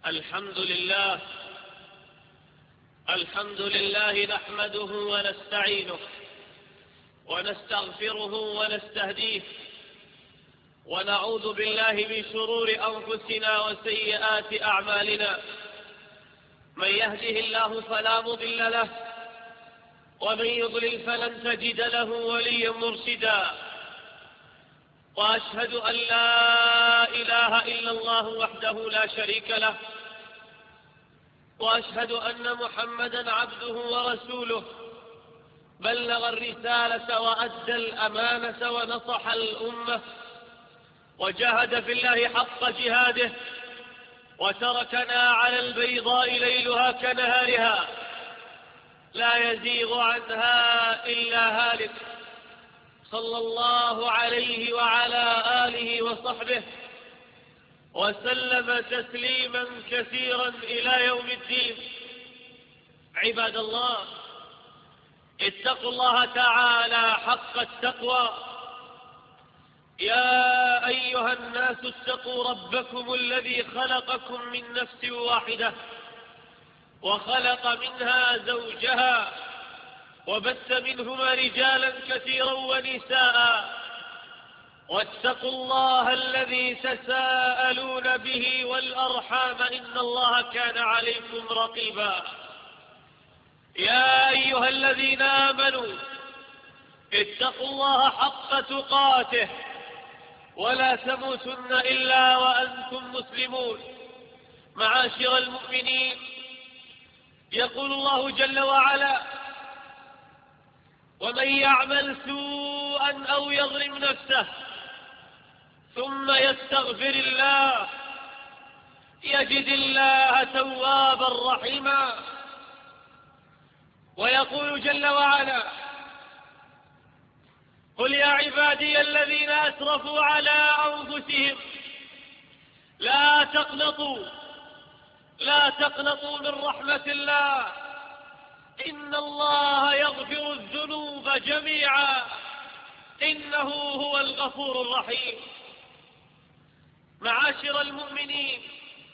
الحمد لله نحمده ونستعينه ونستغفره ونستهديه ونعوذ بالله من شرور أنفسنا وسيئات أعمالنا. من يهده الله فلا مضل له ومن يضلل فلن تجد له وليا مرشدا. وأشهد أن لا إله إلا الله وحده لا شريك له، وأشهد أن محمدا عبده ورسوله، بلغ الرسالة وأدى الأمانة ونصح الأمة وجاهد في الله حق جهاده، وتركنا على البيضاء ليلها كنهارها لا يزيغ عنها إلا هالك، صلى الله عليه وعلى آله وصحبه وسلم تسليما كثيرا إلى يوم الدين. عباد الله، اتقوا الله تعالى حق التقوى. يا أيها الناس اتقوا ربكم الذي خلقكم من نفس واحدة وخلق منها زوجها وبث منهما رجالا كثيرا ونساء، واتقوا الله الذي تساءلون به والأرحام إن الله كان عليكم رقيبا. يا أيها الذين آمنوا اتقوا الله حق تقاته ولا تموتن إلا وأنتم مسلمون. معاشر المؤمنين، يقول الله جل وعلا: ومن يعمل سوءا أو يظلم نفسه ثم يستغفر الله يجد الله توابا رحيما. ويقول جل وعلا: قل يا عبادي الذين أسرفوا على أنفسهم لا تقنطوا من رحمة الله إن الله يغفر الذنوب جميعا إنه هو الغفور الرحيم. معاشر المؤمنين،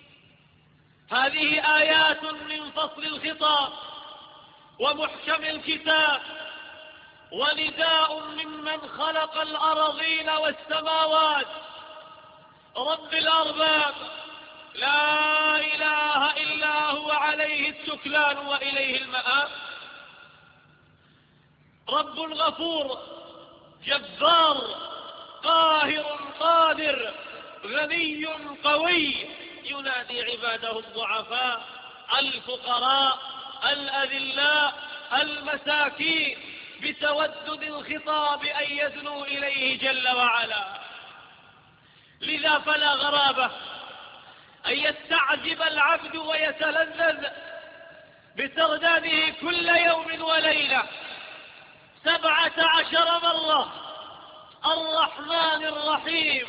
هذه آيات من فصل الخطاب ومحكم الكتاب، ونداء ممن خلق الأراضين والسماوات، رب الأرباب، لا إله إلا هو، عليه التكلان وإليه المآب. رب غفور جبار قاهر قادر غني قوي، ينادي عباده الضعفاء الفقراء الأذلاء المساكين بتودد الخطاب أن يدنوا إليه جل وعلا. لذا فلا غرابة أن يستعجب العبد ويتلذذ بترداده كل يوم وليلة 17 مرة الرحمن الرحيم،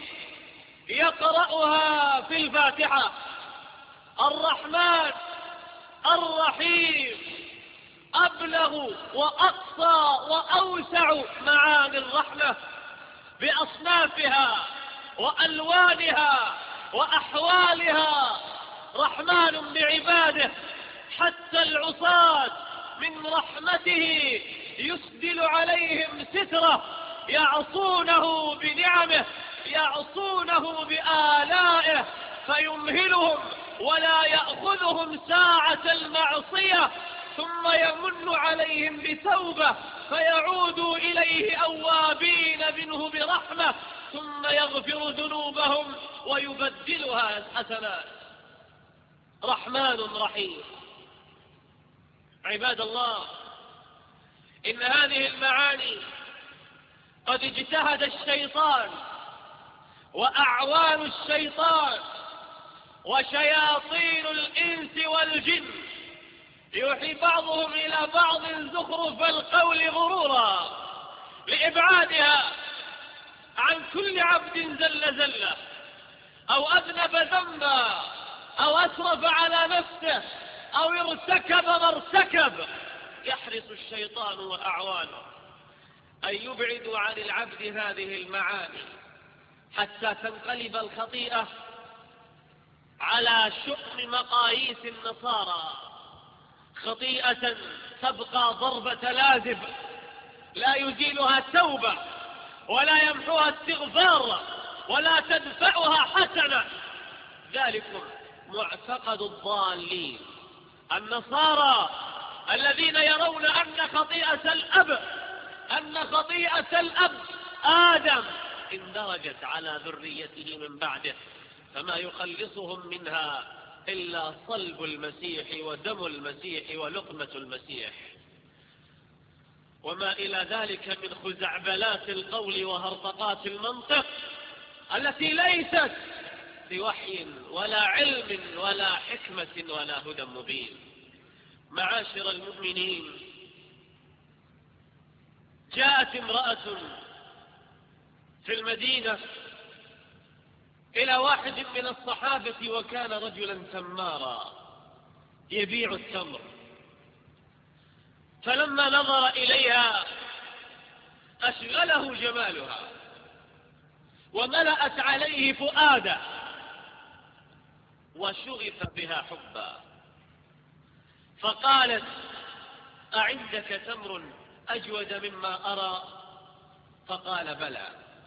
يقرأها في الفاتحة. الرحمن الرحيم أبلغ وأقصى وأوسع معاني الرحمة بأصنافها وألوانها وأحوالها. رحمن بعباده، حتى العصاة من رحمته يسدل عليهم ستره، يعصونه بنعمه، يعصونه بآلائه، فيمهلهم ولا يأخذهم ساعة المعصية، ثم يمن عليهم بتوبة فيعودوا إليه أوابين منه برحمة، ثم يغفر ذنوبهم ويبدلها حسنات. رحمن رحيم. عباد الله، إن هذه المعاني قد اجتهد الشيطان وأعوان الشيطان وشياطين الإنس والجن يوحي بعضهم إلى بعض زخرف القول غرورا لإبعادها عن كل عبد زلة أو أذنب ذنبا أو أسرف على نفسه أو ارتكب ما ارتكب. يحرص الشيطان وأعوانه أن يبعدوا عن العبد هذه المعاني حتى تنقلب الخطيئة على شؤم مقاييس النصارى خطيئة تبقى ضربة لازب لا يزيلها التوبة ولا يمحوها استغفار ولا تدفعها حسنة. ذلكم معتقد الضالين النصارى الذين يرون أن خطيئة الأب آدم اندرجت على ذريته من بعده، فما يخلصهم منها إلا صلب المسيح ودم المسيح ولقمة المسيح وما إلى ذلك من خزعبلات القول وهرطقات المنطق التي ليست بوحي ولا علم ولا حكمة ولا هدى مبين. معاشر المؤمنين، جاءت امرأة في المدينة إلى واحد من الصحابة وكان رجلا تمارا يبيع التمر، فلما نظر إليها أشغله جمالها وملأت عليه فؤاده وشغف بها حبا، فقالت: أعندك تمر أجود مما أرى؟ فقال: بلى.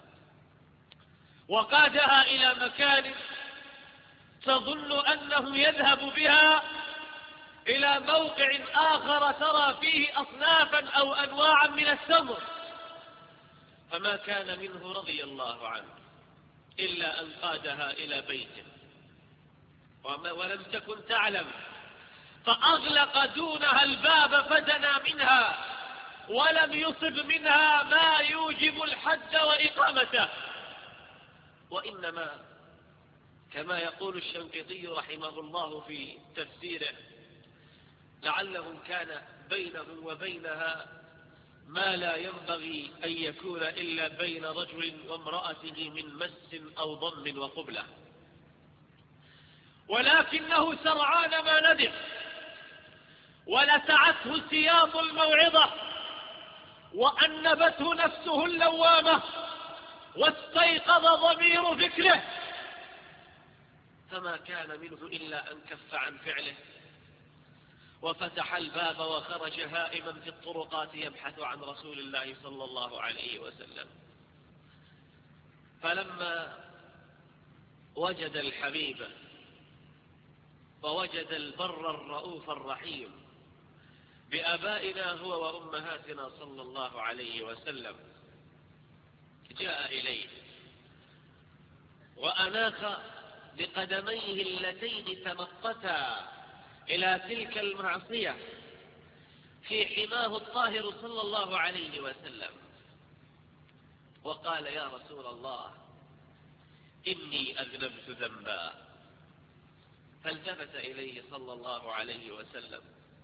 وقادها إلى مكان تظن أنه يذهب بها إلى موقع آخر ترى فيه أصنافا أو أنواعا من التمر، فما كان منه رضي الله عنه إلا أن قادها إلى بيته ولم تكن تعلم، فأغلق دونها الباب فدنا منها ولم يصب منها ما يوجب الحد وإقامته، وإنما كما يقول الشنقيطي رحمه الله في تفسيره: لعله كان بينه وبينها ما لا ينبغي أن يكون إلا بين رجل وامرأته من مس أو ضم وقبلة، ولكنه سرعان ما ندم ولسعته سياط الموعظة وأنبته نفسه اللوامة واستيقظ ضمير فكره، فما كان منه إلا أن كف عن فعله وفتح الباب وخرج هائما في الطرقات يبحث عن رسول الله صلى الله عليه وسلم. فلما وجد الحبيب ووجد البر الرؤوف الرحيم بآبائنا هو وأمهاتنا صلى الله عليه وسلم، جاء إليه وأناخ بقدميه اللتين تمطتا إلى تلك المعصية في حماه الطاهر صلى الله عليه وسلم، وقال: يا رسول الله، إني أذنبت ذنبا. فالتفت إليه صلى الله عليه وسلم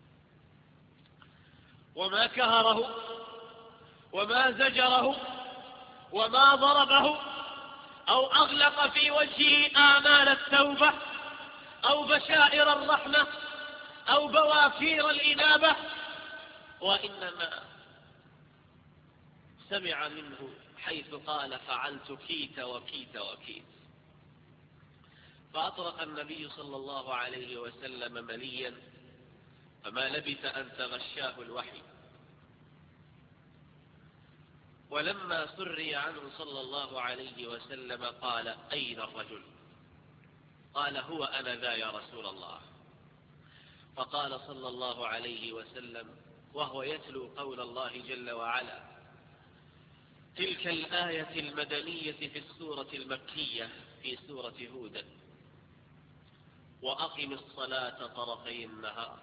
وما كهره وما زجره وما ضربه أو أغلق في وجهه آمال التوبة أو بشائر الرحمة أو بوافير الإنابة، وإنما سمع منه حيث قال: فعلت كيت وكيت وكيت. فأطرق النبي صلى الله عليه وسلم مليا، فما لبث أن تغشاه الوحي. ولما سري عنه صلى الله عليه وسلم قال: أين الرجل؟ قال: هو أنا ذا يا رسول الله. فقال صلى الله عليه وسلم وهو يتلو قول الله جل وعلا: تلك الآية المدنية في السورة المكية في سورة هود: وأقم الصلاة طرفي النهار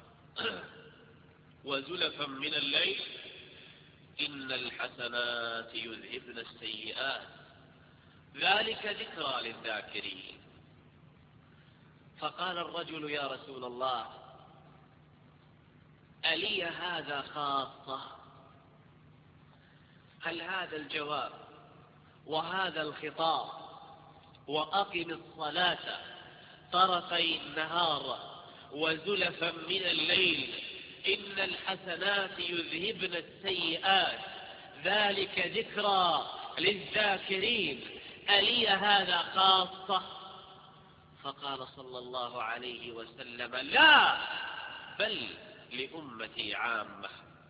وزلفا من الليل إن الحسنات يذهبن السيئات ذلك ذكرى للذاكرين. فقال الرجل: يا رسول الله، ألي هذا خاصة؟ هل هذا الجواب وهذا الخطاب وأقم الصلاة طرفي النهار وزلفا من الليل إن الحسنات يذهبن السيئات ذلك ذكرى للذاكرين، ألي هذا خاصة؟ فقال صلى الله عليه وسلم: لا، بل لأمتي عامة.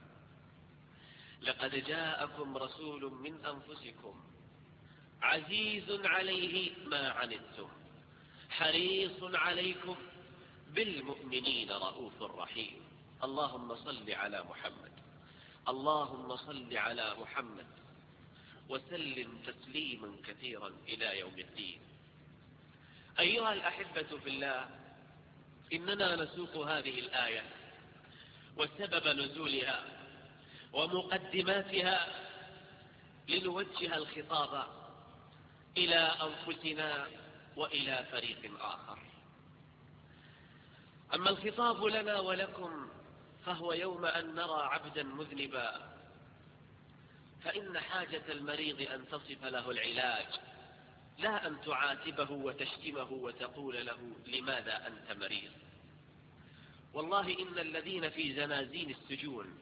لقد جاءكم رسول من أنفسكم عزيز عليه ما عنتم حريص عليكم بالمؤمنين رؤوف رحيم. اللهم صل على محمد، اللهم صل على محمد، وسلم تسليما كثيرا إلى يوم الدين. أيها الأحبة في الله، إننا نسوق هذه الآية وسبب نزولها ومقدماتها لنوجه الخطاب إلى أنفسنا وإلى فريق آخر. أما الخطاب لنا ولكم فهو يوم أن نرى عبدا مذنبا، فإن حاجة المريض أن تصف له العلاج، لا أن تعاتبه وتشتمه وتقول له لماذا أنت مريض. والله إن الذين في زنازين السجون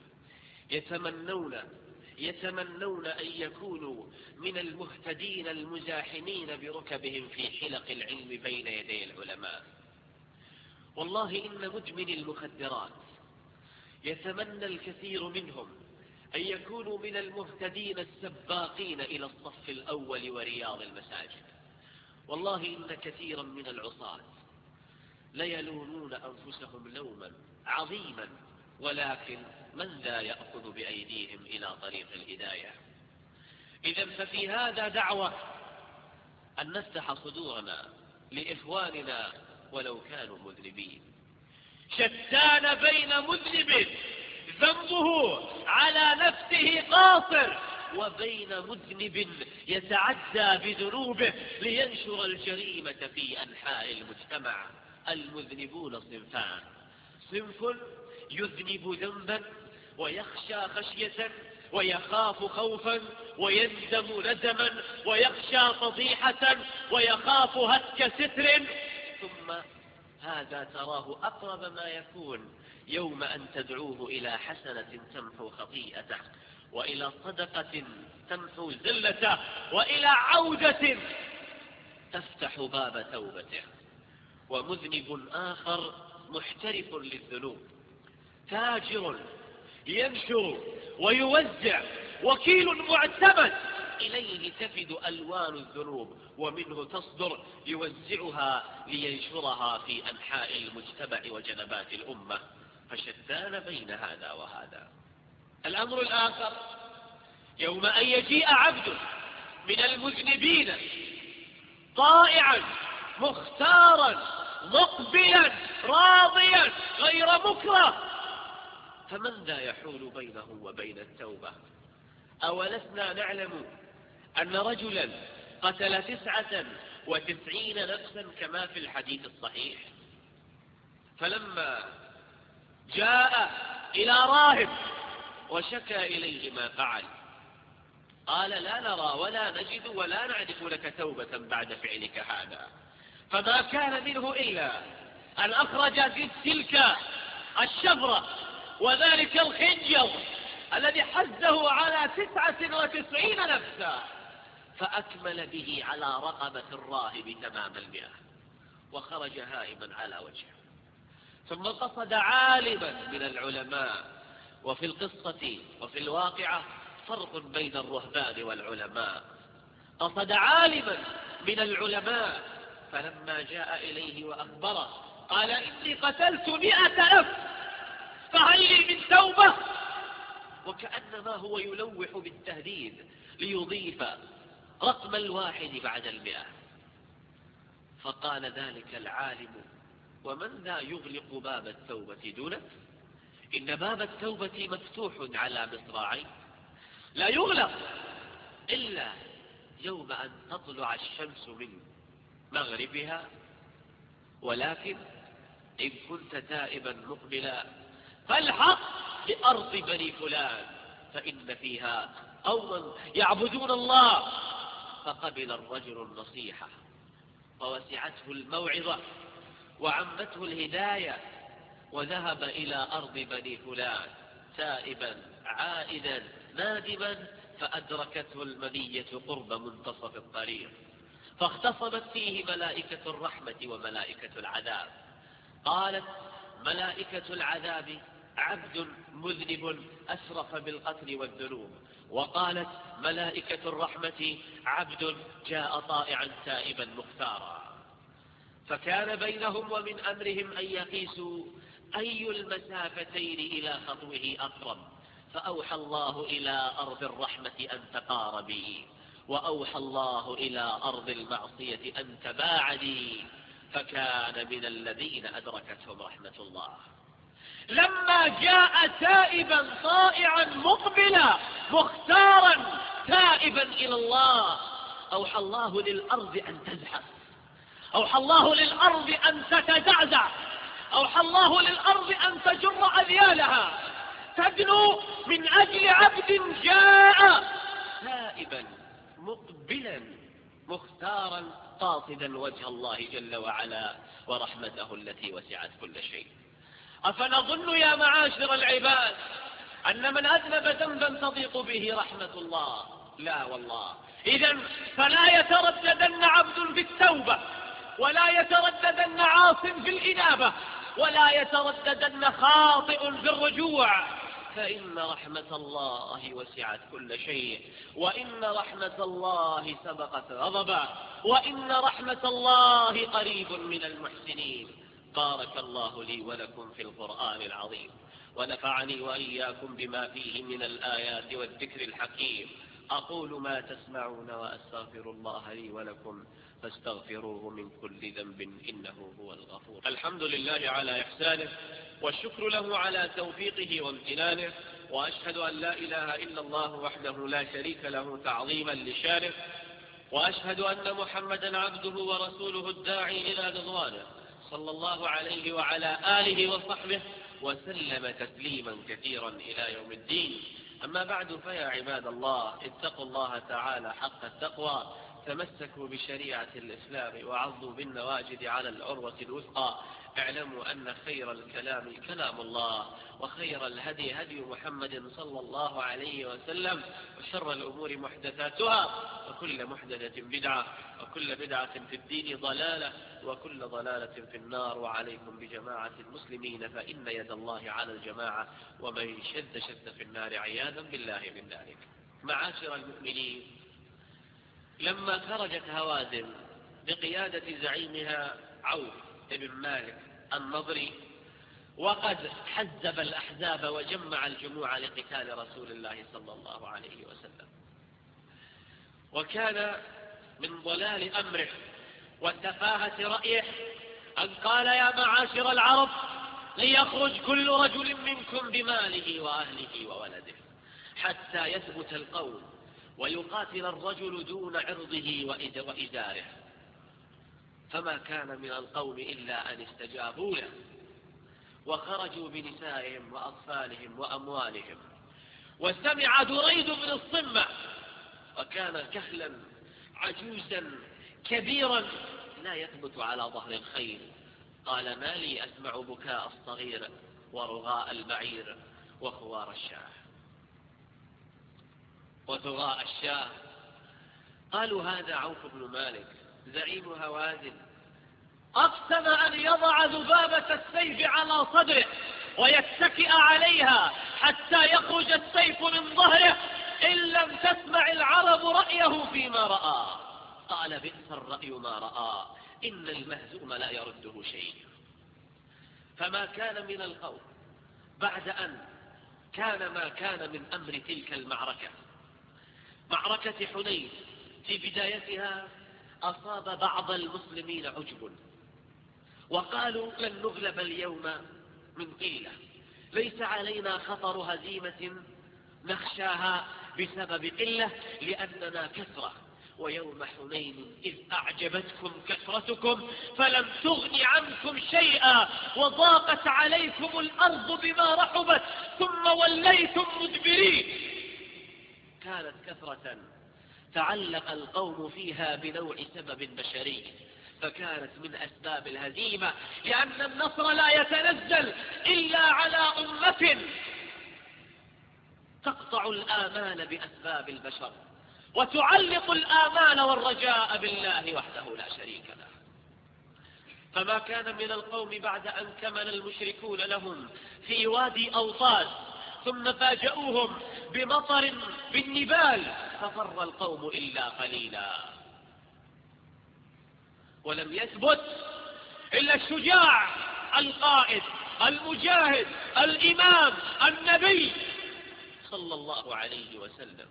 يتمنون أن يكونوا من المهتدين المزاحمين بركبهم في حلق العلم بين يدي العلماء. والله إن مدمن المخدرات يتمنى الكثير منهم أن يكونوا من المهتدين السباقين إلى الصف الأول ورياض المساجد. والله إن كثيرا من العصاة ليلومون أنفسهم لوما عظيما، ولكن من ذا يأخذ بأيديهم إلى طريق الهداية؟ إذن ففي هذا دعوة أن نفتح صدورنا لإخواننا ولو كانوا مذنبين. شتان بين مذنب ذنبه على نفسه قاصر وبين مذنب يتعدى بذنوبه لينشر الجريمة في أنحاء المجتمع. المذنبون صنفان: صنف يذنب ذنبا ويخشى خشية ويخاف خوفا ويندم ندما ويخشى فضيحة ويخاف هتك ستر، ثم هذا تراه أقرب ما يكون يوم أن تدعوه إلى حسنة تمحو خطيئته، وإلى صدقة تمحو زلته، وإلى عودة تفتح باب توبته. ومذنب آخر محترف للذنوب، تاجر ينشر ويوزع، وكيل معتمد إليه تفد ألوان الذنوب ومنه تصدر يوزعها لينشرها في أنحاء المجتمع وجنبات الأمة. فشتان بين هذا وهذا. الأمر الآخر يوم أن يجيء عبد من المذنبين طائعا مختارا مقبلا راضيا غير مكره، فمن ذا يحول بينه وبين التوبة؟ أولسنا نعلم أن رجلا قتل 99 نفسا كما في الحديث الصحيح، فلما جاء إلى راهب وشكى إليه ما فعل قال: لا نرى ولا نجد ولا نعرف لك توبة بعد فعلك هذا. فما كان منه إلا أن أخرج تلك الشفرة وذلك الخنجر الذي حزه على 99 نفسا، فأكمل به على رقبة الراهب تمام 100، وخرج هائما على وجهه. ثم قصد عالما من العلماء. وفي القصة وفي الواقعة فرق بين الرهبان والعلماء. قصد عالما من العلماء، فلما جاء إليه وأخبره قال: إني قتلت 100 نفس، فهل لي من توبة؟ وكأنما هو يلوح بالتهديد ليضيف رقم 1 بعد 100. فقال ذلك العالم: ومن ذا يغلق باب التوبة دونه؟ إن باب التوبة مفتوح على مصراعين، لا يغلق إلا يوم أن تطلع الشمس من مغربها. ولكن إن كنت تائبا مقبلا فالحق بأرض بني فلان، فإن فيها قوما يعبدون الله. فقبل الرجل النصيحة ووسعته الموعظة وعمته الهداية، وذهب إلى أرض بني فلان تائبا عائدا نادما، فأدركته المنية قرب منتصف الطريق. فاختصمت فيه ملائكة الرحمة وملائكة العذاب. قالت ملائكة العذاب عبد مذنب أسرف بالقتل والذنوب، وقالت ملائكة الرحمة عبد جاء طائعا تائبا مختارا. فكان بينهم ومن أمرهم أن يقيسوا أي المسافتين إلى خطوه أقرب، فأوحى الله إلى أرض الرحمة أن تقاربي، وأوحى الله إلى أرض المعصية أن تباعدي، فكان من الذين أدركتهم رحمة الله. لما جاء تائبا طائعا مقبلا مختارا تائبا إلى الله، أوحى الله للأرض أن تزحف، أوحى الله للأرض أن تتزعزع، أوحى الله للأرض أن تجر أذيالها، تدنو من أجل عبد جاء تائبا مقبلا مختارا قاصدا وجه الله جل وعلا ورحمته التي وسعت كل شيء. أفنظن يا معاشر العباد أن من أذنب ذنبا تضيق به رحمة الله؟ لا والله. إذن فلا يترددن عبد في التوبة، ولا يترددن عاص في الإنابة، ولا يترددن خاطئ في الرجوع، فإن رحمة الله وسعت كل شيء، وإن رحمة الله سبقت غضبه، وإن رحمة الله قريب من المحسنين. بارك الله لي ولكم في القرآن العظيم، ونفعني وإياكم بما فيه من الآيات والذكر الحكيم. أقول ما تسمعون وأستغفر الله لي ولكم فاستغفروه من كل ذنب إنه هو الغفور. الحمد لله على إحسانه، والشكر له على توفيقه وامتنانه، وأشهد أن لا إله إلا الله وحده لا شريك له تعظيما لشانه، وأشهد أن محمدا عبده ورسوله الداعي إلى رضوانه، صلى الله عليه وعلى آله وصحبه وسلم تسليما كثيرا إلى يوم الدين. أما بعد، فيا عباد الله، اتقوا الله تعالى حق التقوى، تمسكوا بشريعة الإسلام وعضوا بالنواجذ على العروة الوثقى. اعلموا أن خير الكلام كلام الله، وخير الهدي هدي محمد صلى الله عليه وسلم، وشر الأمور محدثاتها، وكل محدثة بدعة، وكل بدعة في الدين ضلالة، وكل ضلالة في النار. وعليكم بجماعة المسلمين، فإن يد الله على الجماعة، ومن شد في النار عياذا بالله من ذلك. معاشر المؤمنين، لما خرجت هوازن بقيادة زعيمها عوف بن مالك النضري، وقد حزب الأحزاب وجمع الجموع لقتال رسول الله صلى الله عليه وسلم، وكان من ضلال أمره وتفاهة رأيه أن قال يا معاشر العرب ليخرج كل رجل منكم بماله وأهله وولده حتى يثبت القول ويقاتل الرجل دون عرضه وإزاره. فما كان من القوم إلا أن استجابوا له، وخرجوا بنسائهم وأطفالهم وأموالهم. وسمع دريد بن الصمة، وكان كهلا عجوزا كبيرا لا يثبت على ظهر الخيل، قال ما لي أسمع بكاء الصغير ورغاء البعير وخوار الشاه وثغاء الشاه. قالوا هذا عوف بن مالك زعيم هوازن، أقسم أن يضع ذبابة السيف على صدره ويتكئ عليها حتى يخرج السيف من ظهره إن لم تسمع العرب رأيه فيما رأى. قال بئس الرأي ما رأى، إن المهزوم لا يرده شيء. فما كان من القول بعد أن كان ما كان من أمر تلك المعركة، معركة حنين، في بدايتها أصاب بعض المسلمين عجب، وقالوا لن نغلب اليوم من قلة، ليس علينا خطر هزيمة نخشاها بسبب قلة، لأننا كثرة. ويوم حنين إذ أعجبتكم كثرتكم فلم تغن عنكم شيئا وضاقت عليكم الأرض بما رحبت ثم وليتم مدبرين. كانت كثرة تعلق القوم فيها بنوع سبب بشري، فكانت من أسباب الهزيمة، لأن النصر لا يتنزل إلا على أمة تقطع الآمال بأسباب البشر، وتعلق الآمال والرجاء بالله وحده لا شريك له. فما كان من القوم بعد أن كمن المشركون لهم في وادي أوطاس ثم فاجأوهم بمطر بالنبال ففر القوم إلا قليلا. ولم يثبت إلا الشجاع القائد المجاهد الإمام النبي صلى الله عليه وسلم،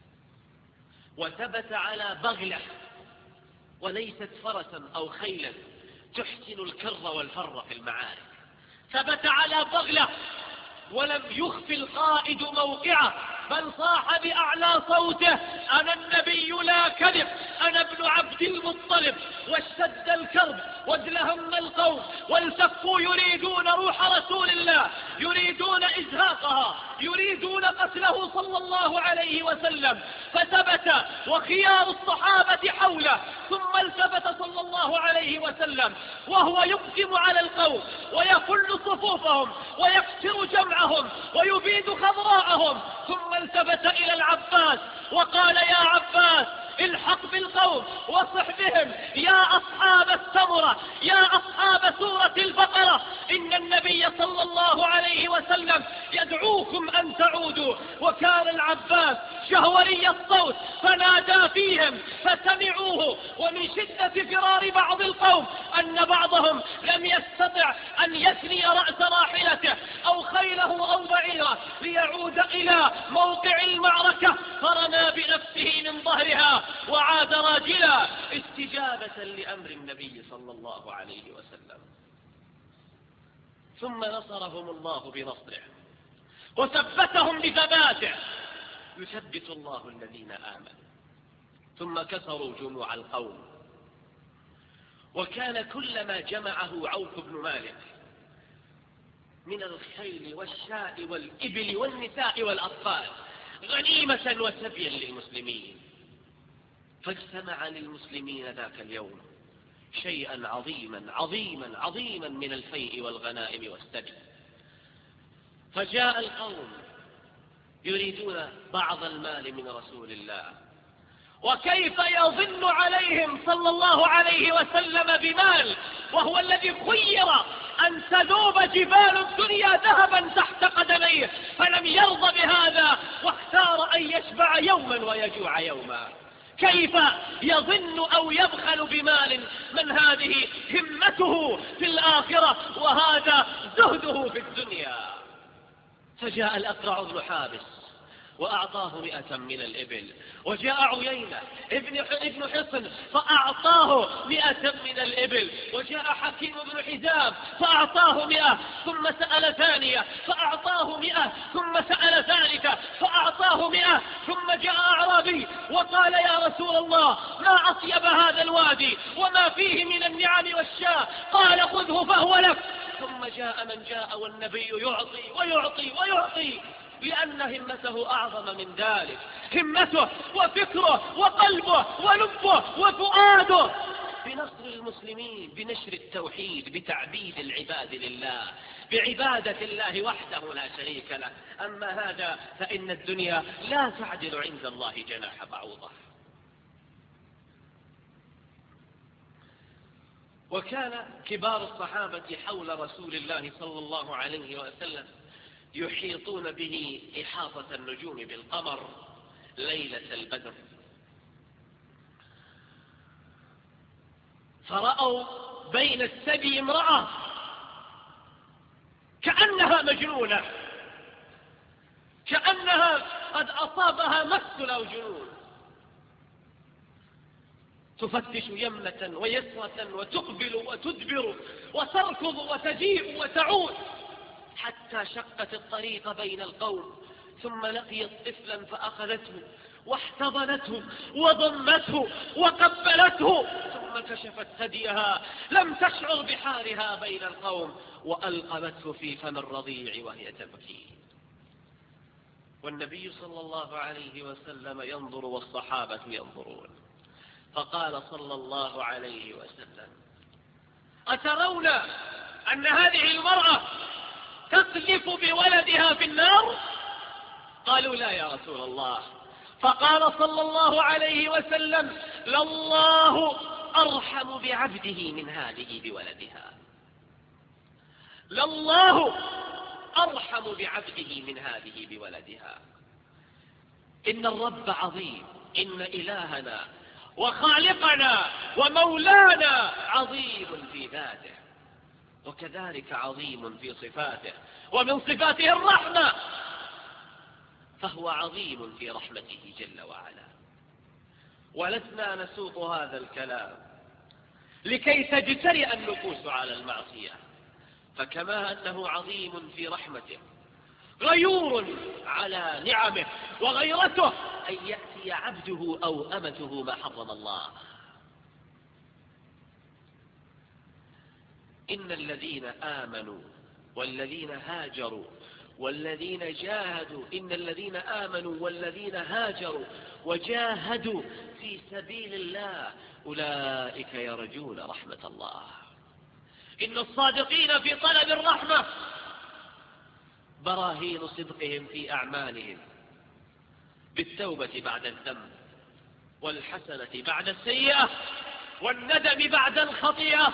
وثبت على بغلة وليست فرسا أو خيلا تحسن الكر والفر في المعارك، ثبت على بغلة ولم يخف القائد موقعه، بل صاح بأعلى صوته: أنا النبي لا كذب، أنا ابن عبد المطلب. واشتد الكرب وازلهم القوم والتفوا يريدون روح رسول الله، يريدون إزهاقها، يريدون قتله صلى الله عليه وسلم. فثبت وخيار الصحابة حوله، ثم التفت صلى الله عليه وسلم وهو يقدم على القوم ويفل صفوفهم ويكسر جمعهم ويبيد خضراءهم، ثم التفت إلى العباس وقال: يا عباس الحق بالقوم واصح بهم يا أصحاب السمرة، يا أصحاب سورة البقرة، إن النبي صلى الله عليه وسلم يدعوكم أن تعودوا. وكان العباس شهوري الصوت فنادى فيهم فسمعوه. ومن شدة فرار بعض القوم أن بعضهم لم يستطع أن يثني رأس راحلته أو خيله أو بعيره ليعود إلى موقع المعركة، فرمى بنفسه من ظهرها وعاد راجلا استجابة لأمر النبي صلى الله عليه وسلم. ثم نصرهم الله بنصره وثبتهم بثباته، يثبت الله الذين آمنوا. ثم كسروا جموع القوم، وكان كلما جمعه عوف بن مالك من الخيل والشاء والإبل والنساء والأطفال غنيمة وسبيا للمسلمين، فاجتمع للمسلمين ذاك اليوم شيئا عظيما عظيما عظيما من الفيء والغنائم والسبي. فجاء القوم يريدون بعض المال من رسول الله، وكيف يظن عليهم صلى الله عليه وسلم بمال وهو الذي خير أن تذوب جبال الدنيا ذهبا تحت قدميه، فلم يرضى بهذا واختار أن يشبع يوما ويجوع يوما. كيف يظن أو يبخل بمال من هذه همته في الآخرة وهذا زهده في الدنيا؟ فجاء الأقرع بن حابس وأعطاه 100 من الإبل، وجاء عيينة ابن حصن فأعطاه 100 من الإبل، وجاء حكيم بن حزام فأعطاه 100، ثم سأل ثانية فأعطاه 100، ثم سأل ثالثة فأعطاه 100، ثم جاء أعرابي وقال: يا رسول الله ما أطيب هذا الوادي وما فيه من النعم والشاء، قال: خذه فهو لك. ثم جاء من جاء والنبي يعطي ويعطي ويعطي، لأن همته أعظم من ذلك، همته وفكره وقلبه ولبه وفؤاده بنصر المسلمين، بنشر التوحيد، بتعبيد العباد لله، بعبادة الله وحده لا شريك له. أما هذا فإن الدنيا لا تعدل عند الله جناح بعوضة. وكان كبار الصحابة حول رسول الله صلى الله عليه وسلم يحيطون به إحاطة النجوم بالقمر ليلة البدر، فرأوا بين السبي امرأة كأنها مجنونة، كأنها قد أصابها مس أو جنون، تفتش يمنة ويسرة وتقبل وتدبر وتركض وتجيء وتعود، حتى شقت الطريق بين القوم، ثم لقيت طفلا فأخذته واحتضنته وضمته وقبلته، ثم كشفت ثديها، لم تشعر بحالها بين القوم، وألقمته في فم الرضيع وهي تبكي. والنبي صلى الله عليه وسلم ينظر والصحابة ينظرون، فقال صلى الله عليه وسلم: أترون أن هذه المرأة تقذف بولدها في النار؟ قالوا: لا يا رسول الله. فقال صلى الله عليه وسلم: لله أرحم بعبده من هذه بولدها، لله أرحم بعبده من هذه بولدها. إن الرب عظيم، إن إلهنا وخالقنا ومولانا عظيم في ذاته، وكذلك عظيم في صفاته، ومن صفاته الرحمة، فهو عظيم في رحمته جل وعلا. ولسنا نسوق هذا الكلام لكي تجترئ النفوس على المعصية، فكما أنه عظيم في رحمته غيور على نعمه وغيرته أن يأتي عبده أو أمته ما حرم الله. إن الذين آمنوا والذين هاجروا والذين جاهدوا، إن الذين آمنوا والذين هاجروا وجاهدوا في سبيل الله أولئك يرجون رحمة الله. إن الصادقين في طلب الرحمة براهين صدقهم في أعمالهم بالتوبة بعد الذنب، والحسنة بعد السيئة، والندم بعد الخطيئة،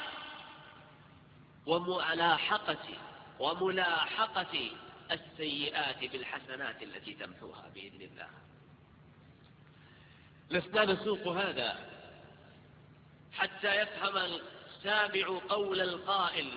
وملاحقة السيئات بالحسنات التي تمحوها بإذن الله. لسنا نسوق هذا حتى يفهم السامع قول القائل: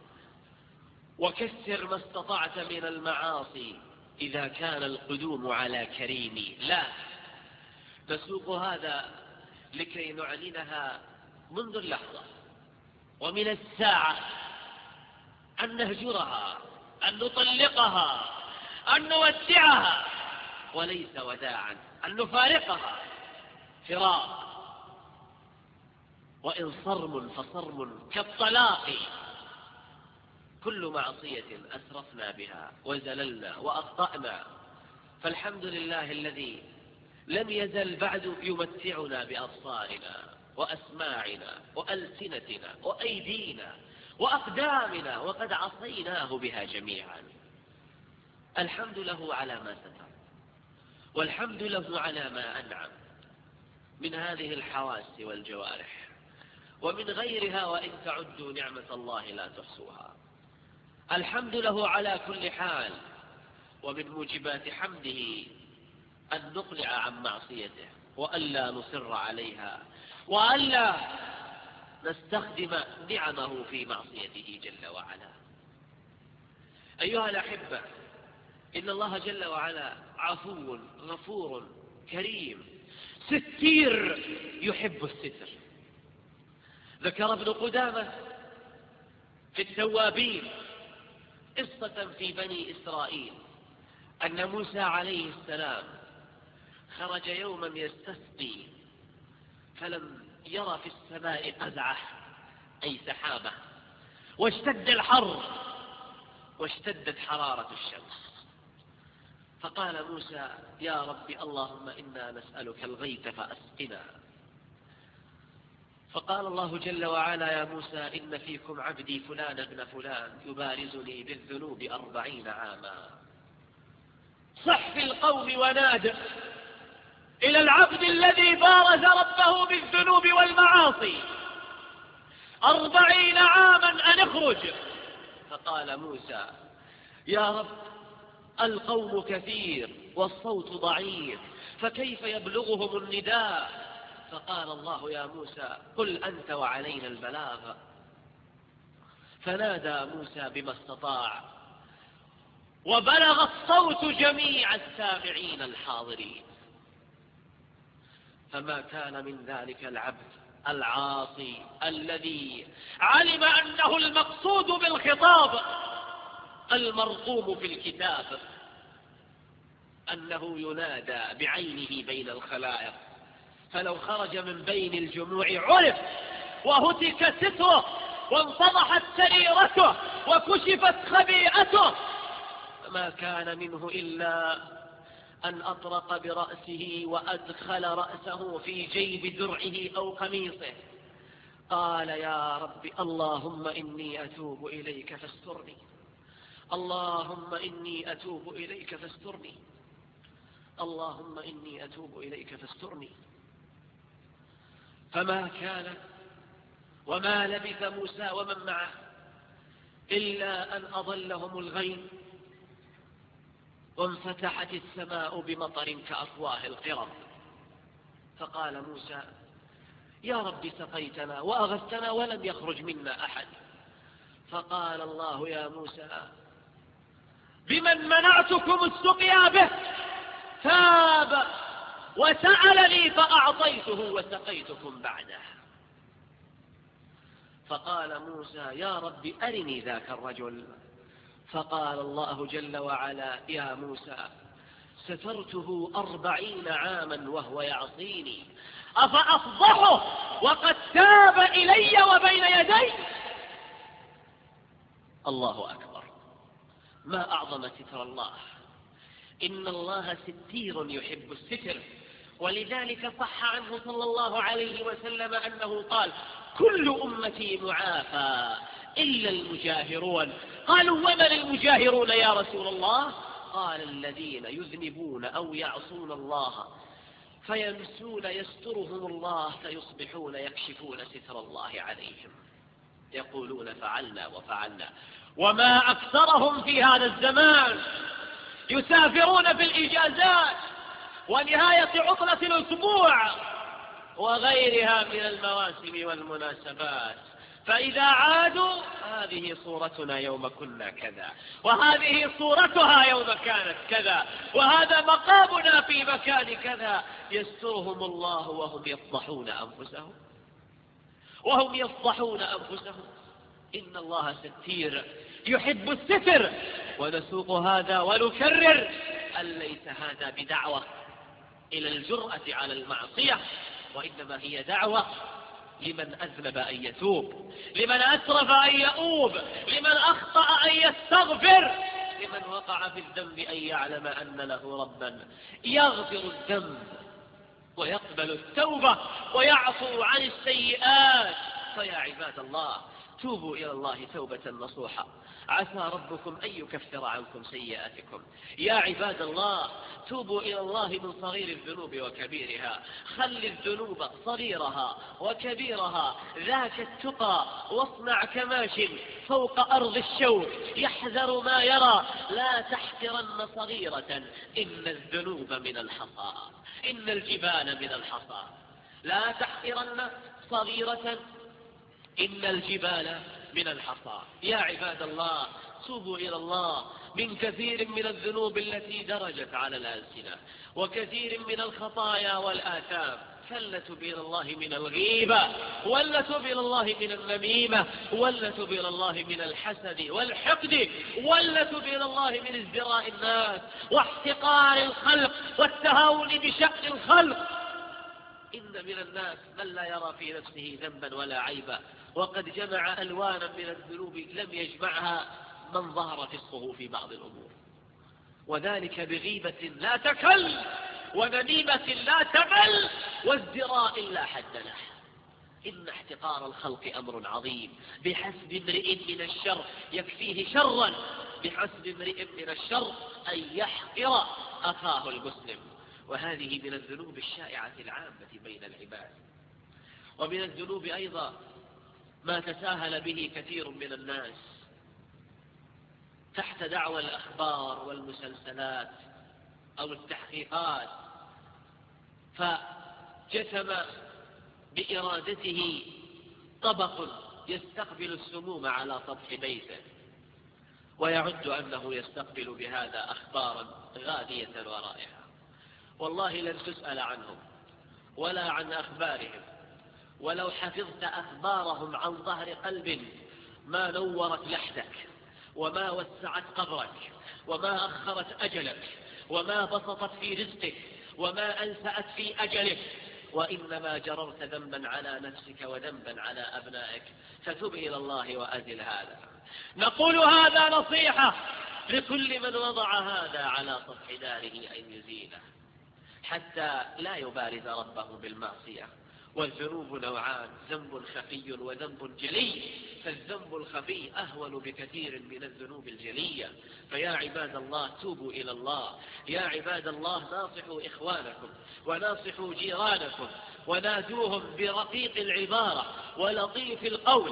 وكسر ما استطعت من المعاصي إذا كان القدوم على كريم. لا، نسوق هذا لكي نعلنها منذ اللحظة ومن الساعة، أن نهجرها، أن نطلقها، أن نودعها، وليس وداعا، أن نفارقها فراق. وإن صرم فصرم كالطلاق. كل معصية أسرفنا بها وزللنا وأخطأنا، فالحمد لله الذي لم يزل بعد يمتعنا بأبصارنا وأسماعنا وألسنتنا وأيدينا وأقدامنا، وقد عصيناه بها جميعا. الحمد له على ما ستر، والحمد له على ما أنعم من هذه الحواس والجوارح ومن غيرها، وإن تعدوا نعمة الله لا تحصوها. الحمد له على كل حال. ومن موجبات حمده أن نقلع عن معصيته، وألا نصر عليها، وألا نستخدم نعمه في معصيته جل وعلا. أيها الأحبة، إن الله جل وعلا عفو غفور كريم ستير يحب الستر. ذكر ابن قدامة في التوابين قصة في بني إسرائيل أن موسى عليه السلام خرج يوما يستسقي، فلم يرى في السماء قزعة أي سحابة، واشتد الحر واشتدت حرارة الشمس، فقال موسى: يا رب اللهم إنا نسألك الغيث فأسقنا. فقال الله جل وعلا: يا موسى إن فيكم عبدي فلان ابن فلان يبارزني بالذنوب 40 عاما. صح في القوم ونادى إلى العبد الذي بارز ربه بالذنوب والمعاصي 40 عاما أن اخرج. فقال موسى: يا رب القوم كثير والصوت ضعيف، فكيف يبلغهم النداء؟ فقال الله: يا موسى قل أنت وعلينا البلاغ. فنادى موسى بما استطاع، وبلغ الصوت جميع السامعين الحاضرين. فما كان من ذلك العبد العاصي الذي علم أنه المقصود بالخطاب المرقوم في الكتاب أنه ينادى بعينه بين الخلائق، فلو خرج من بين الجموع عرف وهتك ستره وانفضحت سريرته وكشفت خبيئته، فما كان منه إلا أن أطرق برأسه وأدخل رأسه في جيب درعه أو قميصه، قال: يا رب اللهم إني أتوب إليك فاسترني، اللهم إني أتوب إليك فاسترني. اللهم إني أتوب إليك فاسترني. فما كان وما لبث موسى ومن معه إلا أن أظلهم الغيم وانفتحت السماء بمطر كأفواه القرب. فقال موسى: يا رب سقيتنا وأغثتنا ولم يخرج منا أحد. فقال الله: يا موسى بمن منعتكم السقيا به تاب وسأل لي فأعطيته وسقيتكم بعده. فقال موسى: يا رب أرني ذاك الرجل. فقال الله جل وعلا: يا موسى سترته 40 عاما وهو يعصيني، أفأفضحه وقد تاب إلي وبين يدي؟ الله أكبر، ما أعظم ستر الله. إن الله ستير يحب الستر، ولذلك صح عنه صلى الله عليه وسلم أنه قال: كل أمتي معافى إلا المجاهرون. قالوا: ومن المجاهرون يا رسول الله؟ قال: الذين يذنبون أو يعصون الله فيمسون يسترهم الله فيصبحون يكشفون ستر الله عليهم، يقولون فعلنا وفعلنا. وما أكثرهم في هذا الزمان يسافرون بالإجازات ونهاية عطلة الأسبوع وغيرها من المواسم والمناسبات، فإذا عادوا: هذه صورتنا يوم كنا كذا، وهذه صورتها يوم كانت كذا، وهذا مقامنا في مكان كذا. يسترهم الله وهم يفضحون أنفسهم. إن الله ستير يحب الستر. ونسوق هذا ونكرر أن ليس هذا بدعوة إلى الجرأة على المعصية، وإنما هي دعوة لمن أذنب أن يتوب، لمن أسرف أن يؤوب، لمن أخطأ أن يستغفر، لمن وقع في الذنب أن يعلم أن له ربا يغفر الذنب ويقبل التوبة ويعفو عن السيئات. فيا عباد الله توبوا إلى الله توبة نصوحة، عسى ربكم أن يكفر عنكم سيئاتكم. يا عباد الله توبوا إلى الله من صغير الذنوب وكبيرها. خل الذنوب صغيرها وكبيرها ذاك التقى، واصنع كماش فوق أرض الشوك يحذر ما يرى. لا تحقرن صغيرة إن الذنوب من الحصى، إن الجبال من الحصى. لا تحقرن صغيرة إن الجبال من الحصى. يا عباد الله توبوا إلى الله من كثير من الذنوب التي درجت على الألسنة، وكثير من الخطايا والآثام. فلنتب إلى الله من الغيبة، ولنتب إلى الله من النميمة، ولنتب إلى الله من الحسد والحقد، ولنتب إلى الله من ازدراء الناس واحتقار الخلق والتهاون بشأن الخلق. إن من الناس من لا يرى في نفسه ذنبا ولا عيبا، وقد جمع ألوانا من الذنوب لم يجمعها من ظهر فسقه في بعض الأمور، وذلك بغيبة لا تكل، ونميمة لا تمل، وازدراء لا حد له. إن احتقار الخلق أمر عظيم. بحسب امرئ من الشر يكفيه شرا، بحسب امرئ من الشر أن يحقر أخاه المسلم. وهذه من الذنوب الشائعة العامة بين العباد. ومن الذنوب أيضا ما تساهل به كثير من الناس تحت دعوى الأخبار والمسلسلات أو التحقيقات، فجثم بإرادته طبق يستقبل السموم على سطح بيته، ويعد أنه يستقبل بهذا أخبارا غادية ورائعة. والله لن تسأل عنهم ولا عن أخبارهم، ولو حفظت أخبارهم عن ظهر قلب ما نورت لحدك، وما وسعت قبرك، وما أخرت أجلك، وما بسطت في رزقك، وما أنسأت في أجلك، وإنما جررت ذنبا على نفسك وذنبا على أبنائك. فتب إلى الله وأزل هذا. نقول هذا نصيحة لكل من وضع هذا على سطح داره أن يزيله، حتى لا يبارز ربه بالمعصية والذنوب نوعان: ذنب خفي وذنب جلي، فالذنب الخفي أهون بكثير من الذنوب الجلية. فيا عباد الله توبوا إلى الله، يا عباد الله ناصحوا إخوانكم وناصحوا جيرانكم ونادوهم برقيق العبارة ولطيف القول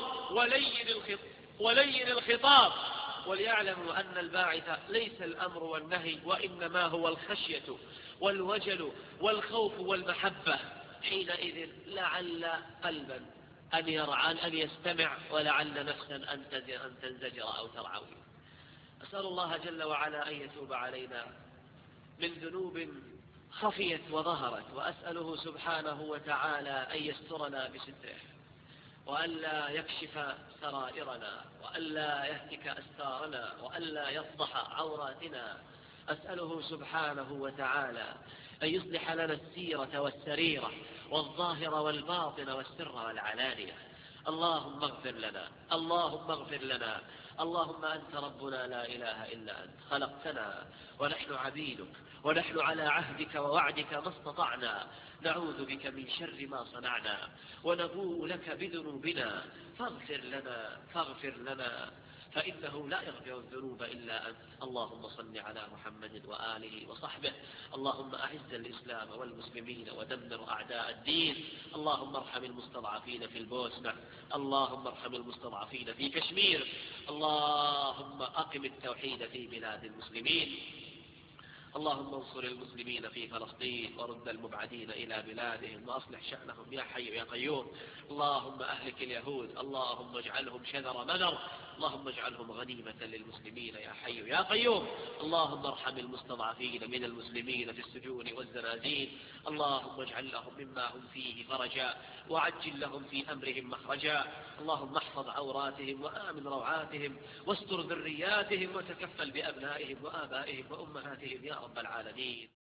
ولين الخطاب، وليعلموا أن الباعث ليس الأمر والنهي، وإنما هو الخشية والوجل والخوف والمحبة. حينئذ لعل قلبا أن يرعى أن يستمع، ولعل نفسا أن تنزجر أو ترعوي. أسأل الله جل وعلا أن يتوب علينا من ذنوب خفيت وظهرت، وأسأله سبحانه وتعالى أن يسترنا بستره، وألا يكشف سرائرنا، وألا يهتك أستارنا، وألا يفضح عوراتنا. أسأله سبحانه وتعالى أن يصلح لنا السيرة والسريرة والظاهر والباطن والسر والعلانية. اللهم اغفر لنا، اللهم اغفر لنا. اللهم أنت ربنا لا إله إلا أنت، خلقتنا ونحن عبيدك، ونحن على عهدك ووعدك ما استطعنا، نعوذ بك من شر ما صنعنا، ونبوء لك بذنوبنا، فاغفر لنا فإنه لا يغفر الذنوب إلا أنت. اللهم صل على محمد وآله وصحبه. اللهم أعز الإسلام والمسلمين ودمر أعداء الدين. اللهم ارحم المستضعفين في البوسنة، اللهم ارحم المستضعفين في كشمير، اللهم أقم التوحيد في بلاد المسلمين. اللهم انصر المسلمين في فلسطين ورد المبعدين إلى بلادهم وأصلح شأنهم يا حي يا قيوم. اللهم أهلك اليهود، اللهم اجعلهم شذر مذر، اللهم اجعلهم غنيمة للمسلمين يا حي يا قيوم. اللهم ارحم المستضعفين من المسلمين في السجون والزنازين، اللهم اجعل لهم مما هم فيه فرجا، وعجل لهم في أمرهم مخرجا. اللهم احفظ عوراتهم وآمن روعاتهم، واستر ذرياتهم، وتكفل بأبنائهم وآبائهم وأمهاتهم يا رب العالمين.